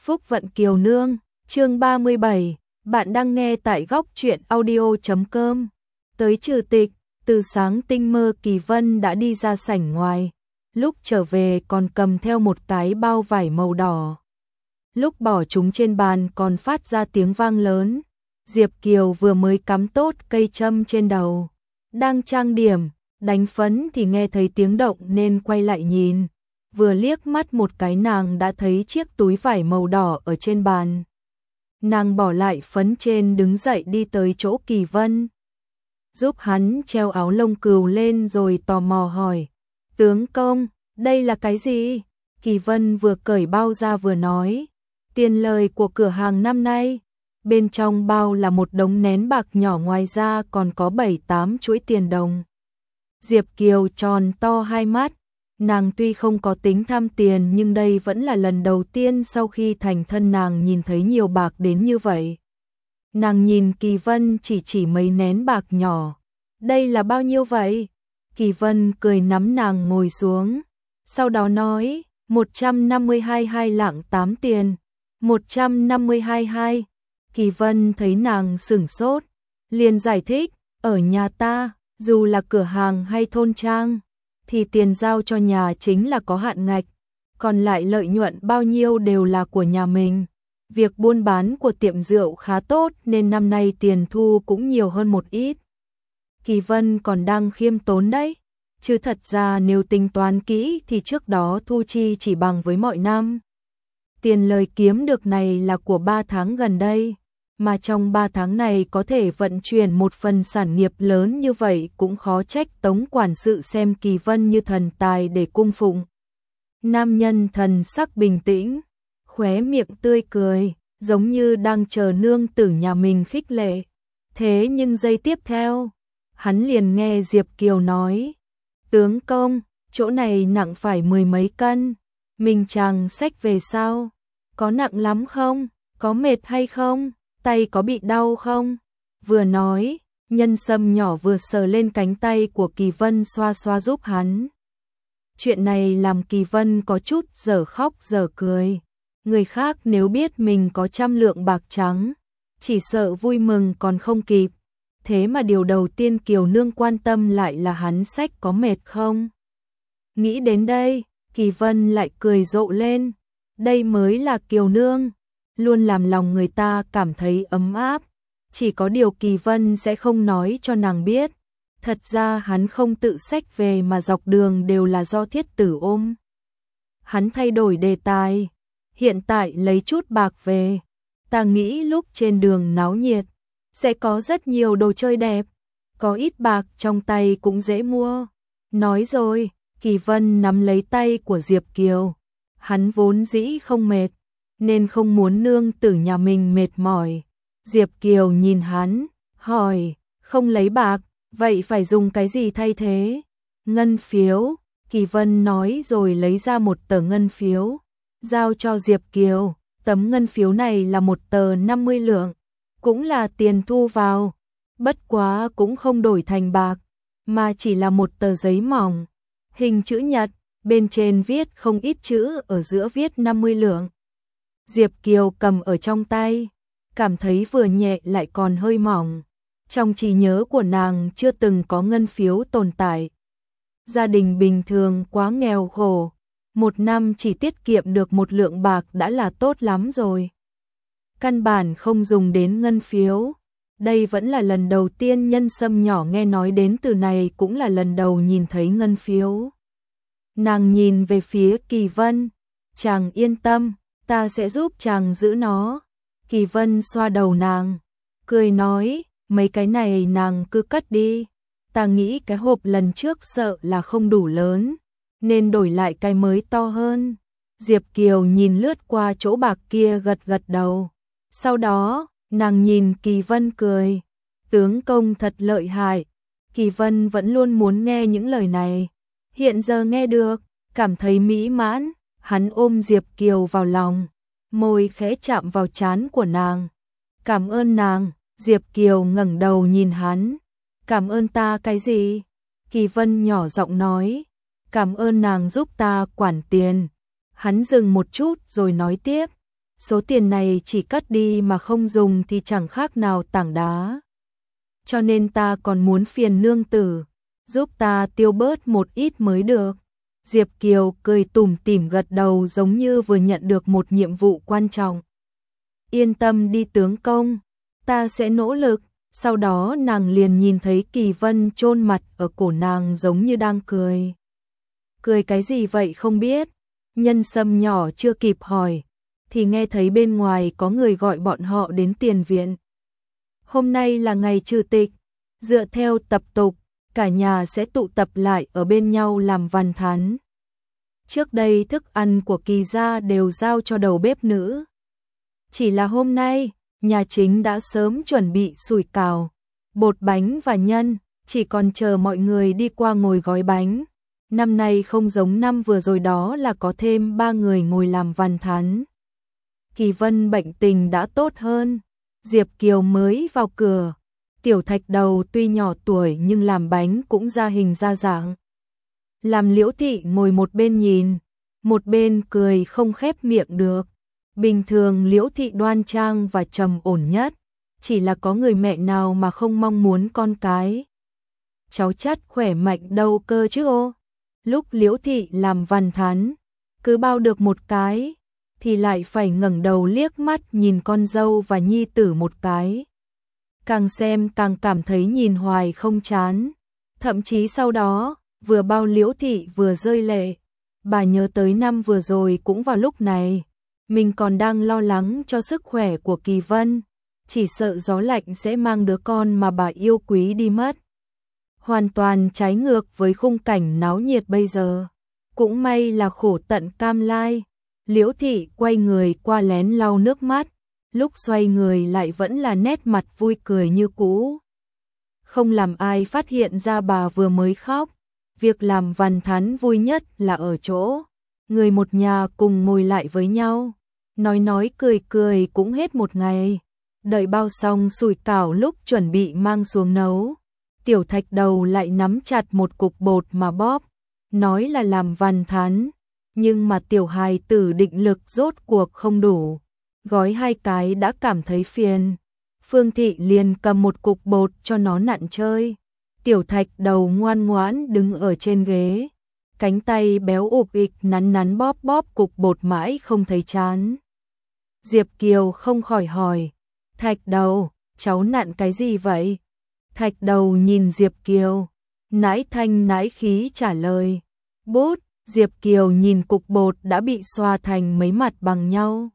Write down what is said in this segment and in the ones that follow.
Phúc vận Kiều Nương, chương 37, bạn đang nghe tại góc truyện audio.com. Tới trừ tịch, từ sáng tinh mơ Kỳ Vân đã đi ra sảnh ngoài, lúc trở về còn cầm theo một cái bao vải màu đỏ. Lúc bỏ chúng trên bàn còn phát ra tiếng vang lớn. Diệp Kiều vừa mới cắm tốt cây châm trên đầu, đang trang điểm, đánh phấn thì nghe thấy tiếng động nên quay lại nhìn. Vừa liếc mắt một cái nàng đã thấy chiếc túi vải màu đỏ ở trên bàn. Nàng bỏ lại phấn trên đứng dậy đi tới chỗ Kỳ Vân, giúp hắn treo áo lông cừu lên rồi tò mò hỏi: "Tướng công, đây là cái gì?" Kỳ Vân vừa cởi bao ra vừa nói: "Tiền lời của cửa hàng năm nay." Bên trong bao là một đống nén bạc nhỏ, ngoài ra còn có 7-8 chuỗi tiền đồng. Diệp Kiều tròn to hai mắt, nàng tuy không có tính tham tiền nhưng đây vẫn là lần đầu tiên sau khi thành thân nàng nhìn thấy nhiều bạc đến như vậy. Nàng nhìn Kỳ Vân chỉ mấy nén bạc nhỏ. "Đây là bao nhiêu vậy?" Kỳ Vân cười nắm nàng ngồi xuống, sau đó nói: 152 lạng 8 tiền. 152. Kỳ Vân thấy nàng sửng sốt, liền giải thích: "Ở nhà ta, dù là cửa hàng hay thôn trang, thì tiền giao cho nhà chính là có hạn ngạch, còn lại lợi nhuận bao nhiêu đều là của nhà mình. Việc buôn bán của tiệm rượu khá tốt nên năm nay tiền thu cũng nhiều hơn một ít." Kỳ Vân còn đang khiêm tốn đấy, chứ thật ra nếu tính toán kỹ thì trước đó thu chi chỉ bằng với mọi năm. Tiền lời kiếm được này là của 3 tháng gần đây, mà trong 3 tháng này có thể vận chuyển một phần sản nghiệp lớn như vậy cũng khó trách Tống quản sự xem Kỳ Vân như thần tài để cung phụng. Nam nhân thần sắc bình tĩnh, khóe miệng tươi cười, giống như đang chờ nương tử nhà mình khích lệ. Thế nhưng giây tiếp theo, hắn liền nghe Diệp Kiều nói: "Tướng công, chỗ này nặng phải 10 mấy cân, mình chàng xách về sao? Có nặng lắm không? Có mệt hay không? Tay có bị đau không?" Vừa nói, nhân sâm nhỏ vừa sờ lên cánh tay của Kỳ Vân xoa xoa giúp hắn. Chuyện này làm Kỳ Vân có chút dở khóc dở cười. Người khác nếu biết mình có 100 lượng bạc trắng, chỉ sợ vui mừng còn không kịp. Thế mà điều đầu tiên Kiều Nương quan tâm lại là hắn xách có mệt không. Nghĩ đến đây, Kỳ Vân lại cười rộ lên. Đây mới là Kiều Nương, luôn làm lòng người ta cảm thấy ấm áp. Chỉ có điều Kỳ Vân sẽ không nói cho nàng biết. Thật ra hắn không tự xách về mà dọc đường đều là do Thiết Tử ôm. Hắn thay đổi đề tài: "Hiện tại lấy chút bạc về, ta nghĩ lúc trên đường náo nhiệt sẽ có rất nhiều đồ chơi đẹp, có ít bạc trong tay cũng dễ mua." Nói rồi, Kỳ Vân nắm lấy tay của Diệp Kiều. Hắn vốn dĩ không mệt, nên không muốn nương tử nhà mình mệt mỏi. Diệp Kiều nhìn hắn, hỏi: "Không lấy bạc, vậy phải dùng cái gì thay thế?" "Ngân phiếu." Kỳ Vân nói rồi lấy ra một tờ ngân phiếu, giao cho Diệp Kiều. Tấm ngân phiếu này là một tờ 50 lượng, cũng là tiền thu vào, bất quá cũng không đổi thành bạc, mà chỉ là một tờ giấy mỏng, hình chữ nhật, bên trên viết không ít chữ, ở giữa viết 50 lượng. Diệp Kiều cầm ở trong tay, cảm thấy vừa nhẹ lại còn hơi mỏng. Trong trí nhớ của nàng chưa từng có ngân phiếu tồn tại. Gia đình bình thường quá nghèo khổ, một năm chỉ tiết kiệm được 1 lượng bạc đã là tốt lắm rồi. Căn bản không dùng đến ngân phiếu. Đây vẫn là lần đầu tiên nhân sâm nhỏ nghe nói đến từ này, cũng là lần đầu nhìn thấy ngân phiếu. Nàng nhìn về phía Kỳ Vân: "Chàng yên tâm, ta sẽ giúp chàng giữ nó." Kỳ Vân xoa đầu nàng, cười nói: "Mấy cái này nàng cứ cất đi, ta nghĩ cái hộp lần trước sợ là không đủ lớn, nên đổi lại cái mới to hơn." Diệp Kiều nhìn lướt qua chỗ bạc kia gật gật đầu. Sau đó, nàng nhìn Kỳ Vân cười: "Tướng công thật lợi hại." Kỳ Vân vẫn luôn muốn nghe những lời này, hiện giờ nghe được, cảm thấy mỹ mãn. Hắn ôm Diệp Kiều vào lòng, môi khẽ chạm vào trán của nàng. "Cảm ơn nàng." Diệp Kiều ngẩng đầu nhìn hắn. "Cảm ơn ta cái gì?" Kỳ Vân nhỏ giọng nói: "Cảm ơn nàng giúp ta quản tiền." Hắn dừng một chút rồi nói tiếp: số tiền này chỉ cất đi mà không dùng thì chẳng khác nào tảng đá. Cho nên ta còn muốn phiền nương tử, giúp ta tiêu bớt một ít mới được. Diệp Kiều cười tủm tỉm gật đầu giống như vừa nhận được một nhiệm vụ quan trọng. Yên tâm đi tướng công, ta sẽ nỗ lực. Sau đó nàng liền nhìn thấy Kỳ Vân chôn mặt ở cổ nàng giống như đang cười. Cười cái gì vậy không biết? Nhân Sâm nhỏ chưa kịp hỏi, thì nghe thấy bên ngoài có người gọi bọn họ đến tiền viện. Hôm nay là ngày trừ tịch, dựa theo tập tục, cả nhà sẽ tụ tập lại ở bên nhau làm văn thán. Trước đây thức ăn của Kỳ gia đều giao cho đầu bếp nữ. Chỉ là hôm nay, nhà chính đã sớm chuẩn bị sủi cảo, bột bánh và nhân, chỉ còn chờ mọi người đi qua ngồi gói bánh. Năm nay không giống năm vừa rồi đó là có thêm 3 người ngồi làm văn thán. Kỳ Vân bệnh tình đã tốt hơn, Diệp Kiều mới vào cửa. Tiểu Thạch Đầu tuy nhỏ tuổi nhưng làm bánh cũng ra hình ra dạng. Làm Liễu Thị ngồi một bên nhìn, một bên cười không khép miệng được. Bình thường Liễu Thị đoan trang và trầm ổn nhất, chỉ là có người mẹ nào mà không mong muốn con cái cháu chắt khỏe mạnh đâu cơ chứ ô. Lúc Liễu Thị làm văn thán, cứ bao được một cái, thì lại phải ngẩng đầu liếc mắt nhìn con dâu và nhi tử một cái. Càng xem càng cảm thấy nhìn hoài không chán. Thậm chí sau đó, vừa bao Liễu Thị vừa rơi lệ. Bà nhớ tới năm vừa rồi cũng vào lúc này, mình còn đang lo lắng cho sức khỏe của Kỳ Vân, chỉ sợ gió lạnh sẽ mang đứa con mà bà yêu quý đi mất. Hoàn toàn trái ngược với khung cảnh náo nhiệt bây giờ. Cũng may là khổ tận cam lai. Liễu Thị quay người qua lén lau nước mắt, lúc xoay người lại vẫn là nét mặt vui cười như cũ. Không làm ai phát hiện ra bà vừa mới khóc. Việc làm văn thán vui nhất là ở chỗ người một nhà cùng ngồi lại với nhau, nói cười cười cũng hết một ngày. Đợi bao xong sủi cảo lúc chuẩn bị mang xuống nấu, Tiểu Thạch Đầu lại nắm chặt một cục bột mà bóp, nói là làm văn thán, nhưng mà tiểu hài tử định lực rốt cuộc không đủ, gói 2 cái đã cảm thấy phiền. Phương Thị liền cầm một cục bột cho nó nặn chơi. Tiểu Thạch Đầu ngoan ngoãn đứng ở trên ghế, cánh tay béo ục ịch nắn bóp cục bột mãi không thấy chán. Diệp Kiều không khỏi hỏi, Thạch Đầu, cháu nặn cái gì vậy? Thạch Đầu nhìn Diệp Kiều, nãi thanh nãi khí trả lời, bút. Diệp Kiều nhìn cục bột đã bị xoa thành mấy mặt bằng nhau,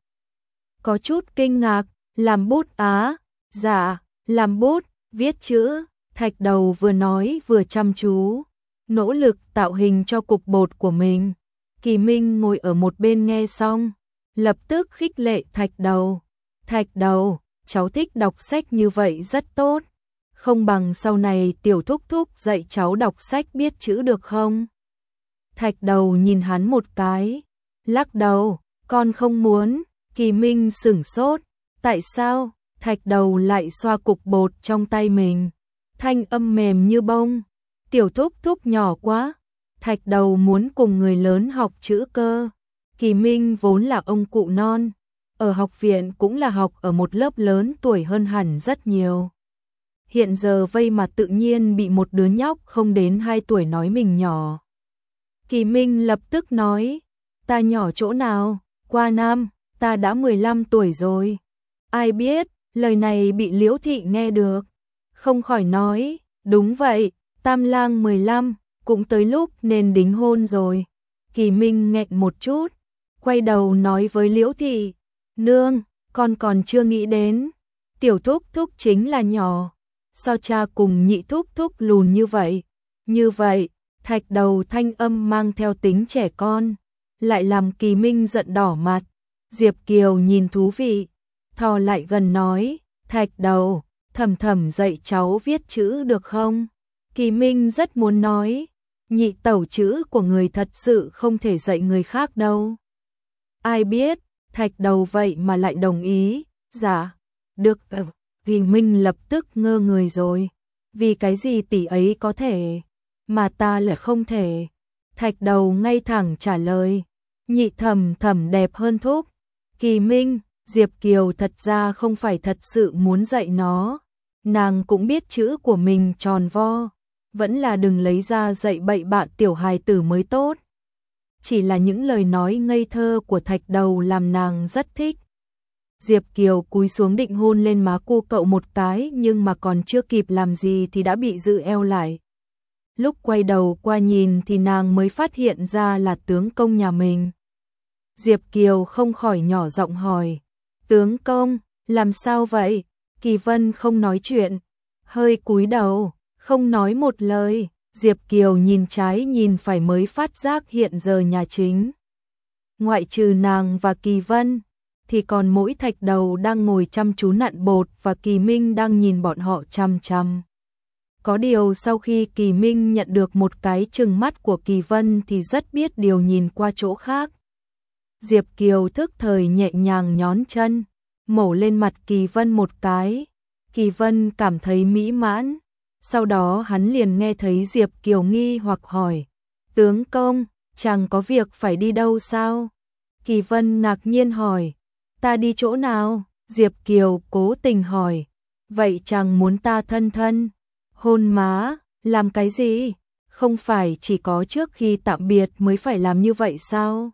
có chút kinh ngạc, làm bút á? Dạ, làm bút, viết chữ. Thạch Đầu vừa nói vừa chăm chú, nỗ lực tạo hình cho cục bột của mình. Kỳ Minh ngồi ở một bên nghe xong, lập tức khích lệ Thạch Đầu. Thạch Đầu, cháu thích đọc sách như vậy rất tốt. Không bằng sau này tiểu thúc thúc dạy cháu đọc sách biết chữ được không? Thạch Đầu nhìn hắn một cái, lắc đầu, con không muốn. Kỳ Minh sửng sốt, tại sao? Thạch Đầu lại xoa cục bột trong tay mình, thanh âm mềm như bông. Tiểu thúc thúc nhỏ quá. Thạch Đầu muốn cùng người lớn học chữ cơ. Kỳ Minh vốn là ông cụ non, ở học viện cũng là học ở một lớp lớn tuổi hơn hẳn rất nhiều. Hiện giờ vây mặt tự nhiên bị một đứa nhóc không đến 2 tuổi nói mình nhỏ. Kỳ Minh lập tức nói, ta nhỏ chỗ nào, qua năm, ta đã 15 tuổi rồi. Ai biết, lời này bị Liễu Thị nghe được, không khỏi nói, đúng vậy, Tam Lang 15, cũng tới lúc nên đính hôn rồi. Kỳ Minh nghẹn một chút, quay đầu nói với Liễu Thị, nương, con còn chưa nghĩ đến, tiểu thúc thúc chính là nhỏ, sao cha cùng nhị thúc thúc lùn như vậy? Như vậy, Thạch Đầu thanh âm mang theo tính trẻ con, lại làm Kỳ Minh giận đỏ mặt. Diệp Kiều nhìn thú vị, thò lại gần nói, Thạch Đầu, Thẩm Thẩm dạy cháu viết chữ được không? Kỳ Minh rất muốn nói, nhị tẩu chữ của người thật sự không thể dạy người khác đâu. Ai biết, Thạch Đầu vậy mà lại đồng ý, dạ, được. Kỳ Minh lập tức ngơ người rồi, vì cái gì tỷ ấy có thể, mà ta lại không thể. Thạch Đầu ngay thẳng trả lời, nhị Thẩm Thẩm đẹp hơn thúc. Kỳ Minh, Diệp Kiều thật ra không phải thật sự muốn dạy nó, nàng cũng biết chữ của mình tròn vo, vẫn là đừng lấy ra dạy bậy bạ tiểu hài tử mới tốt. Chỉ là những lời nói ngây thơ của Thạch Đầu làm nàng rất thích. Diệp Kiều cúi xuống định hôn lên má cô cậu một cái, nhưng mà còn chưa kịp làm gì thì đã bị giữ eo lại. Lúc quay đầu qua nhìn thì nàng mới phát hiện ra là tướng công nhà mình. Diệp Kiều không khỏi nhỏ giọng hỏi, tướng công, làm sao vậy? Kỳ Vân không nói chuyện, hơi cúi đầu, không nói một lời. Diệp Kiều nhìn trái nhìn phải mới phát giác hiện giờ nhà chính, ngoại trừ nàng và Kỳ Vân, thì còn mỗi Thạch Đầu đang ngồi chăm chú nặn bột và Kỳ Minh đang nhìn bọn họ chăm chăm. Có điều sau khi Kỳ Minh nhận được một cái chừng mắt của Kỳ Vân thì rất biết điều nhìn qua chỗ khác. Diệp Kiều thức thời nhẹ nhàng nhón chân, mổ lên mặt Kỳ Vân một cái. Kỳ Vân cảm thấy mỹ mãn. Sau đó hắn liền nghe thấy Diệp Kiều nghi hoặc hỏi, tướng công, chàng có việc phải đi đâu sao? Kỳ Vân ngạc nhiên hỏi, ta đi chỗ nào? Diệp Kiều cố tình hỏi, vậy chàng muốn ta thân thân, hôn má, làm cái gì? Không phải chỉ có trước khi tạm biệt mới phải làm như vậy sao?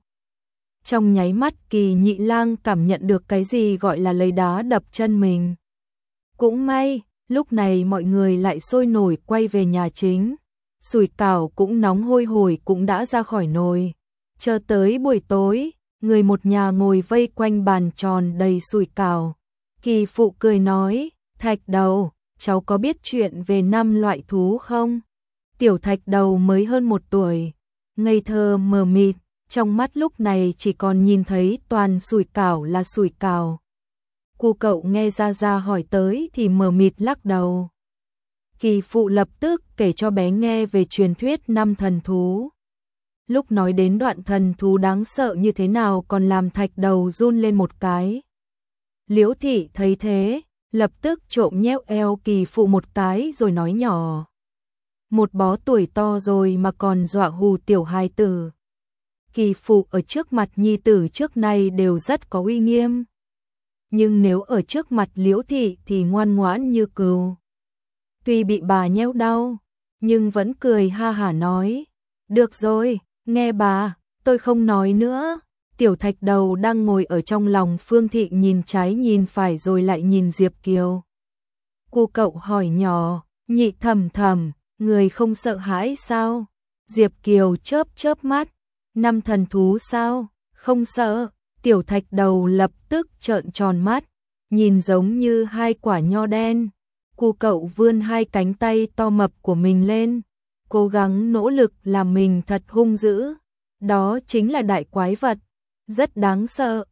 Trong nháy mắt Kỳ Nhị Lang cảm nhận được cái gì gọi là lấy đá đập chân mình. Cũng may, lúc này mọi người lại sôi nổi quay về nhà chính. Sủi cảo cũng nóng hôi hổi cũng đã ra khỏi nồi. Chờ tới buổi tối, người một nhà ngồi vây quanh bàn tròn đầy sủi cảo. Kỳ phụ cười nói, Thạch Đầu, cháu có biết chuyện về 5 loại thú không? Tiểu Thạch Đầu mới hơn 1 tuổi, ngây thơ mờ mịt, trong mắt lúc này chỉ còn nhìn thấy toàn sủi cảo là sủi cảo. Cô cậu nghe Gia Gia hỏi tới thì mờ mịt lắc đầu. Kỳ phụ lập tức kể cho bé nghe về truyền thuyết 5 thần thú. Lúc nói đến đoạn thần thú đáng sợ như thế nào còn làm Thạch Đầu run lên một cái. Liễu Thị thấy thế, lập tức trộm nhéo eo Kỳ phụ một cái rồi nói nhỏ. Một bó tuổi to rồi mà còn dọa hù tiểu hài tử. Kỳ phụ ở trước mặt nhi tử trước nay đều rất có uy nghiêm. Nhưng nếu ở trước mặt Liễu Thị thì ngoan ngoãn như cừu. Tuy bị bà nhéo đau, nhưng vẫn cười ha hả nói, được rồi, nghe bà, tôi không nói nữa. Tiểu Thạch Đầu đang ngồi ở trong lòng Phương Thị nhìn trái nhìn phải rồi lại nhìn Diệp Kiều. Cô cậu hỏi nhỏ, Nhị Thẩm Thẩm, người không sợ hãi sao? Diệp Kiều chớp chớp mắt, 5 thần thú sao? Không sợ. Tiểu Thạch Đầu lập tức trợn tròn mắt, nhìn giống như 2 quả nho đen. Cô cậu vươn 2 cánh tay to mập của mình lên, cố gắng nỗ lực làm mình thật hung dữ. Đó chính là đại quái vật, rất đáng sợ.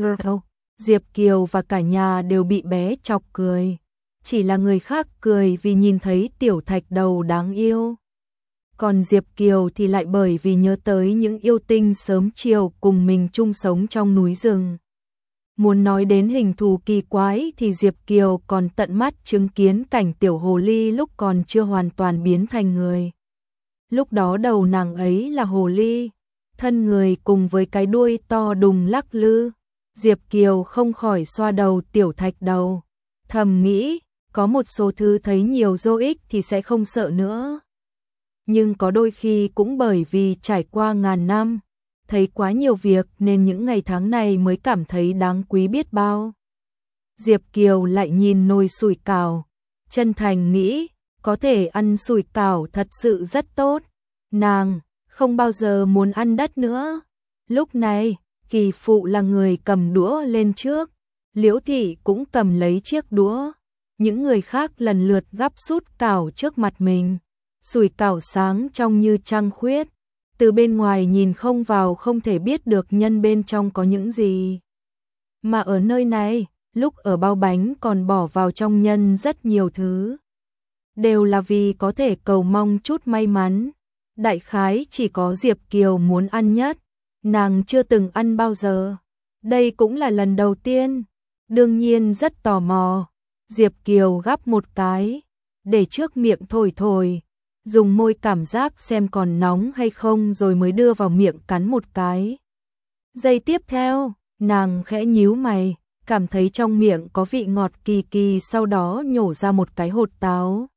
Diệp Kiều và cả nhà đều bị bé chọc cười. Chỉ là người khác cười vì nhìn thấy Tiểu Thạch Đầu đáng yêu. Còn Diệp Kiều thì lại bởi vì nhớ tới những yêu tinh sớm chiều cùng mình chung sống trong núi rừng. Muốn nói đến hình thù kỳ quái thì Diệp Kiều còn tận mắt chứng kiến cảnh tiểu hồ ly lúc còn chưa hoàn toàn biến thành người. Lúc đó đầu nàng ấy là hồ ly, thân người cùng với cái đuôi to đùng lắc lư. Diệp Kiều không khỏi xoa đầu Tiểu Thạch Đầu, thầm nghĩ, có một số thứ thấy nhiều vô ích thì sẽ không sợ nữa. Nhưng có đôi khi cũng bởi vì trải qua ngàn năm, thấy quá nhiều việc nên những ngày tháng này mới cảm thấy đáng quý biết bao. Diệp Kiều lại nhìn nồi sủi cảo, chân thành nghĩ, có thể ăn sủi cảo thật sự rất tốt. Nàng không bao giờ muốn ăn đất nữa. Lúc này, Kỳ phụ là người cầm đũa lên trước, Liễu Thị cũng cầm lấy chiếc đũa. Những người khác lần lượt gắp sút cảo trước mặt mình. Sủi cảo sáng trong như trăng khuyết, từ bên ngoài nhìn không vào không thể biết được nhân bên trong có những gì. Mà ở nơi này, lúc ở bao bánh còn bỏ vào trong nhân rất nhiều thứ. Đều là vì có thể cầu mong chút may mắn. Đại khái chỉ có Diệp Kiều muốn ăn nhất, nàng chưa từng ăn bao giờ. Đây cũng là lần đầu tiên, đương nhiên rất tò mò. Diệp Kiều gắp một cái, để trước miệng thổi thổi, dùng môi cảm giác xem còn nóng hay không rồi mới đưa vào miệng cắn một cái. Giây tiếp theo, nàng khẽ nhíu mày, cảm thấy trong miệng có vị ngọt kỳ kỳ, sau đó nhổ ra một cái hột táo.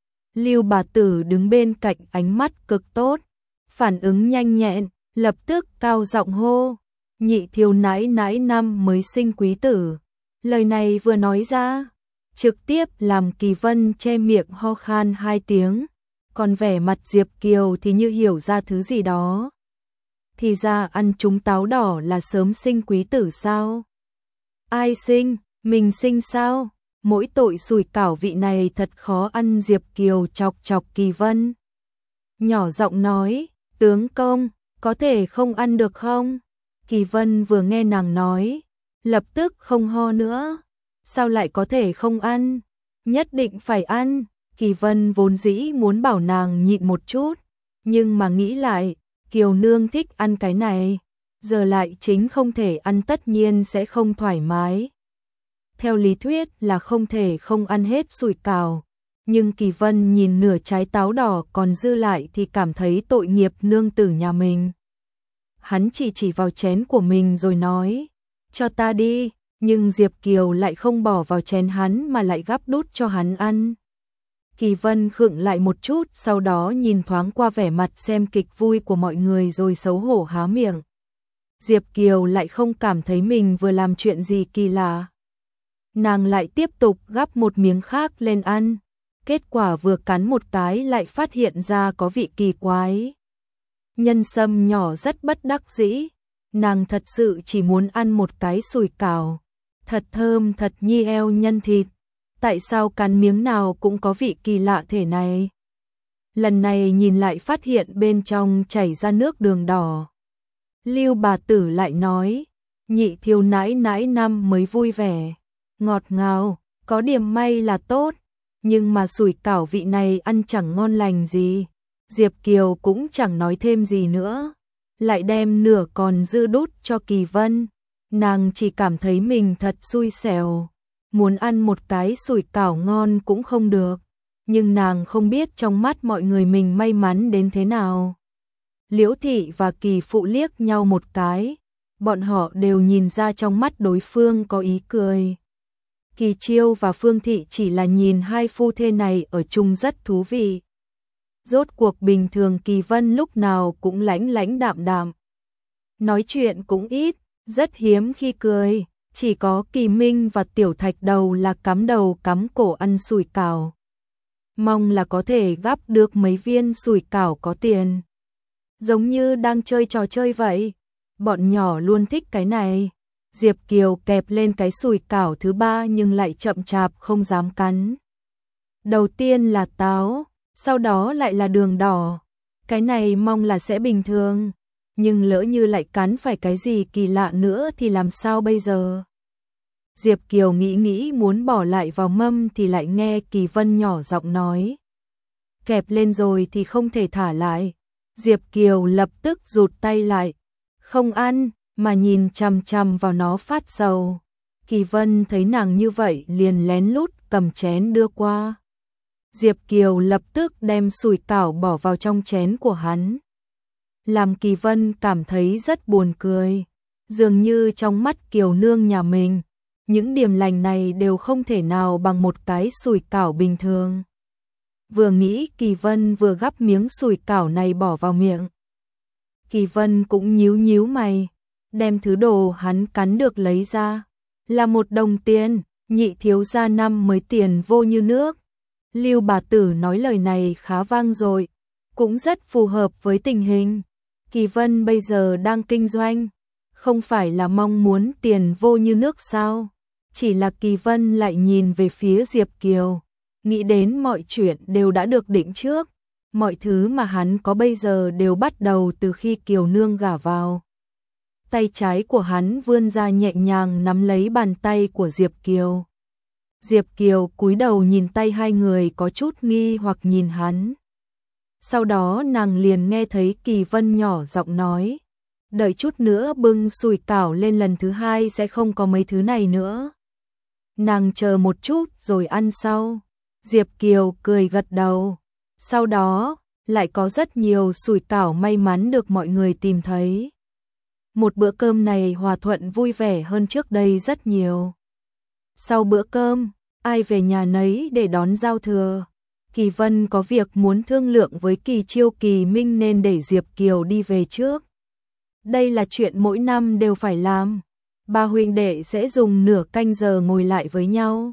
Lưu bà tử đứng bên cạnh ánh mắt cực tốt, phản ứng nhanh nhẹn, lập tức cao giọng hô, nhị thiếu nãi nãi năm mới sinh quý tử. Lời này vừa nói ra, trực tiếp làm Kỳ Vân che miệng ho khan 2 tiếng, còn vẻ mặt Diệp Kiều thì như hiểu ra thứ gì đó. Thì ra ăn trúng táo đỏ là sớm sinh quý tử sao? Ai sinh, mình sinh sao? Mỗi tội sủi cảo vị này thật khó ăn. Diệp Kiều chọc chọc Kỳ Vân, nhỏ giọng nói, tướng công, có thể không ăn được không? Kỳ Vân vừa nghe nàng nói, lập tức không ho nữa. Sao lại có thể không ăn? Nhất định phải ăn. Kỳ Vân vốn dĩ muốn bảo nàng nhịn một chút, nhưng mà nghĩ lại, Kiều nương thích ăn cái này, giờ lại chính không thể ăn, tất nhiên sẽ không thoải mái. Theo lý thuyết là không thể không ăn hết sủi cảo, nhưng Kỳ Vân nhìn nửa trái táo đỏ còn dư lại thì cảm thấy tội nghiệp nương tử nhà mình. Hắn chỉ vào chén của mình rồi nói, cho ta đi, nhưng Diệp Kiều lại không bỏ vào chén hắn mà lại gắp đút cho hắn ăn. Kỳ Vân khựng lại một chút, sau đó nhìn thoáng qua vẻ mặt xem kịch vui của mọi người rồi xấu hổ há miệng. Diệp Kiều lại không cảm thấy mình vừa làm chuyện gì kỳ lạ. Nàng lại tiếp tục gắp một miếng khác lên ăn. Kết quả vừa cắn một cái lại phát hiện ra có vị kỳ quái. Nhân Sâm nhỏ rất bất đắc dĩ. Nàng thật sự chỉ muốn ăn một cái sủi cảo. Thật thơm thật nhi eo nhân thịt. Tại sao cắn miếng nào cũng có vị kỳ lạ thế này? Lần này nhìn lại phát hiện bên trong chảy ra nước đường đỏ. Lưu bà tử lại nói, nhị thiếu nãi nãi năm mới vui vẻ, ngọt ngào, có điểm may là tốt, nhưng mà sủi cảo vị này ăn chẳng ngon lành gì. Diệp Kiều cũng chẳng nói thêm gì nữa, lại đem nửa còn dư đút cho Kỳ Vân. Nàng chỉ cảm thấy mình thật xui xẻo, muốn ăn một cái sủi cảo ngon cũng không được, nhưng nàng không biết trong mắt mọi người mình may mắn đến thế nào. Liễu Thị và Kỳ Phụ liếc nhau một cái, bọn họ đều nhìn ra trong mắt đối phương có ý cười. Kỳ Chiêu và Phương Thị chỉ là nhìn hai phu thê này ở chung rất thú vị. Rốt cuộc bình thường Kỳ Vân lúc nào cũng lãnh lãnh đạm đạm, nói chuyện cũng ít, rất hiếm khi cười, chỉ có Kỳ Minh và Tiểu Thạch Đầu là cắm đầu cắm cổ ăn sủi cảo. Mong là có thể gắp được mấy viên sủi cảo có tiền. Giống như đang chơi trò chơi vậy. Bọn nhỏ luôn thích cái này. Diệp Kiều kẹp lên cái sủi cảo thứ ba nhưng lại chậm chạp không dám cắn. Đầu tiên là táo, sau đó lại là đường đỏ. Cái này mong là sẽ bình thường, nhưng lỡ như lại cắn phải cái gì kỳ lạ nữa thì làm sao bây giờ? Diệp Kiều nghĩ muốn bỏ lại vào mâm thì lại nghe Kỳ Vân nhỏ giọng nói, kẹp lên rồi thì không thể thả lại. Diệp Kiều lập tức rụt tay lại, không ăn, mà nhìn chằm chằm vào nó phát sầu. Kỳ Vân thấy nàng như vậy liền lén lút cầm chén đưa qua. Diệp Kiều lập tức đem sủi cảo bỏ vào trong chén của hắn. Làm Kỳ Vân cảm thấy rất buồn cười. Dường như trong mắt Kiều nương nhà mình, những điểm lành này đều không thể nào bằng một cái sủi cảo bình thường. Vừa nghĩ Kỳ Vân vừa gắp miếng sủi cảo này bỏ vào miệng. Kỳ Vân cũng nhíu mày, đem thứ đồ hắn cắn được lấy ra. Là 1 đồng tiền, nhị thiếu gia năm mới tiền vô như nước. Lưu bà tử nói lời này khá vang dội, cũng rất phù hợp với tình hình. Kỳ Vân bây giờ đang kinh doanh, không phải là mong muốn tiền vô như nước sao? Chỉ là Kỳ Vân lại nhìn về phía Diệp Kiều, nghĩ đến mọi chuyện đều đã được định trước, mọi thứ mà hắn có bây giờ đều bắt đầu từ khi Kiều nương gả vào. Tay trái của hắn vươn ra nhẹ nhàng nắm lấy bàn tay của Diệp Kiều. Diệp Kiều cúi đầu nhìn tay hai người có chút nghi hoặc nhìn hắn. Sau đó nàng liền nghe thấy Kỳ Vân nhỏ giọng nói, đợi chút nữa bưng sủi cảo lên lần thứ 2 sẽ không có mấy thứ này nữa. Nàng chờ một chút rồi ăn sau. Diệp Kiều cười gật đầu. Sau đó, lại có rất nhiều sủi cảo may mắn được mọi người tìm thấy. Một bữa cơm này hòa thuận vui vẻ hơn trước đây rất nhiều. Sau bữa cơm, ai về nhà nấy để đón giao thừa. Kỳ Vân có việc muốn thương lượng với Kỳ Chiêu Kỳ Minh nên để Diệp Kiều đi về trước. Đây là chuyện mỗi năm đều phải làm. Ba huynh đệ sẽ dùng nửa canh giờ ngồi lại với nhau,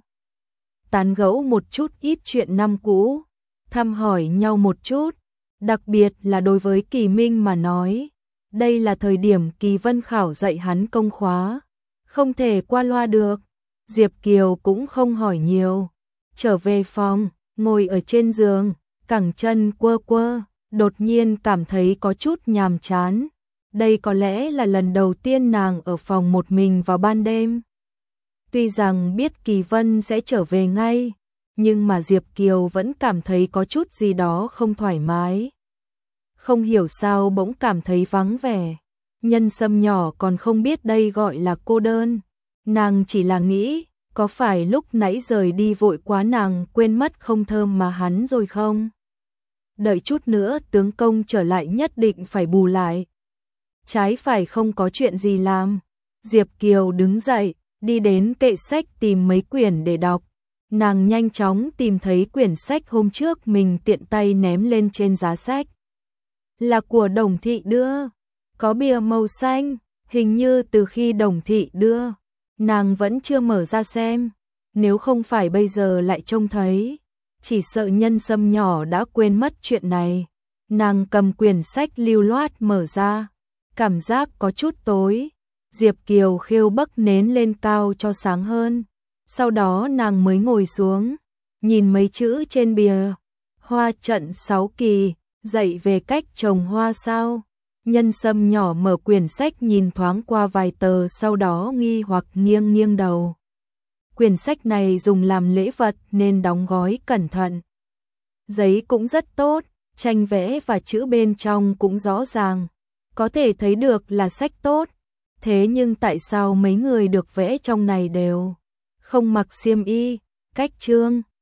tán gẫu một chút ít chuyện năm cũ, thăm hỏi nhau một chút, đặc biệt là đối với Kỳ Minh mà nói, đây là thời điểm Kỳ Vân khảo dạy hắn công khóa, không thể qua loa được. Diệp Kiều cũng không hỏi nhiều, trở về phòng, ngồi ở trên giường, cẳng chân quơ quơ, đột nhiên cảm thấy có chút nhàm chán. Đây có lẽ là lần đầu tiên nàng ở phòng một mình vào ban đêm. Tuy rằng biết Kỳ Vân sẽ trở về ngay, nhưng mà Diệp Kiều vẫn cảm thấy có chút gì đó không thoải mái. Không hiểu sao bỗng cảm thấy vắng vẻ. Nhân Sâm nhỏ còn không biết đây gọi là cô đơn. Nàng chỉ là nghĩ, có phải lúc nãy rời đi vội quá nàng quên mất không thơm mà hắn rồi không? Đợi chút nữa tướng công trở lại nhất định phải bù lại. Trái phải không có chuyện gì làm. Diệp Kiều đứng dậy, đi đến kệ sách tìm mấy quyển để đọc. Nàng nhanh chóng tìm thấy quyển sách hôm trước mình tiện tay ném lên trên giá sách. Là của Đồng Thị đưa, có bìa màu xanh, hình như từ khi Đồng Thị đưa, nàng vẫn chưa mở ra xem. Nếu không phải bây giờ lại trông thấy, chỉ sợ Nhân Sâm nhỏ đã quên mất chuyện này. Nàng cầm quyển sách lưu loát mở ra, cảm giác có chút tối. Diệp Kiều khêu bấc nến lên cao cho sáng hơn. Sau đó nàng mới ngồi xuống, nhìn mấy chữ trên bìa. Hoa trận 6 kỳ, dạy về cách trồng hoa sao. Nhân Sâm nhỏ mở quyển sách nhìn thoáng qua vài tờ, sau đó nghi hoặc nghiêng nghiêng đầu. Quyển sách này dùng làm lễ vật nên đóng gói cẩn thận. Giấy cũng rất tốt, tranh vẽ và chữ bên trong cũng rõ ràng. Có thể thấy được là sách tốt. Thế nhưng tại sao mấy người được vẽ trong này đều không mặc xiêm y, cách chương